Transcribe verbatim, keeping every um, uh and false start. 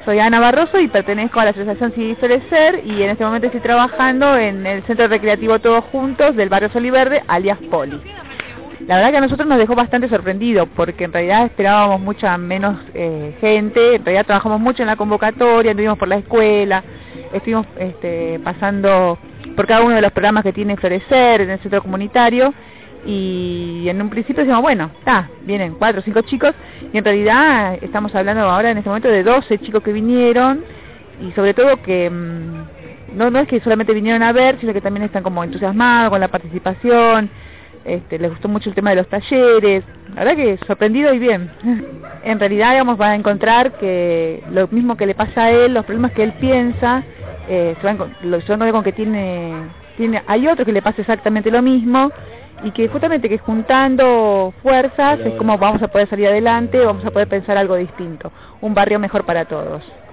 Soy Ana Barroso y pertenezco a la Asociación Civil Florecer y en este momento estoy trabajando en el Centro Recreativo Todos Juntos del barrio Soliverde, alias Poli. La verdad que a nosotros nos dejó bastante sorprendido porque en realidad esperábamos mucha menos eh, gente, en realidad trabajamos mucho en la convocatoria, anduvimos por la escuela, estuvimos este, pasando por cada uno de los programas que tiene Florecer en el centro comunitario y en un principio decimos, bueno, está, vienen cuatro o cinco chicos y en realidad estamos hablando ahora en este momento de doce chicos que vinieron y sobre todo que mmm, no, no es que solamente vinieron a ver, sino que también están como entusiasmados con la participación. Este, les gustó mucho el tema de los talleres, la verdad que sorprendido y bien. En realidad, digamos, van a encontrar que lo mismo que le pasa a él, los problemas que él piensa, eh, se van, lo, se van a encontrar con que tiene, tiene, hay otro que le pasa exactamente lo mismo y que justamente que juntando fuerzas es como vamos a poder salir adelante, vamos a poder pensar algo distinto, un barrio mejor para todos.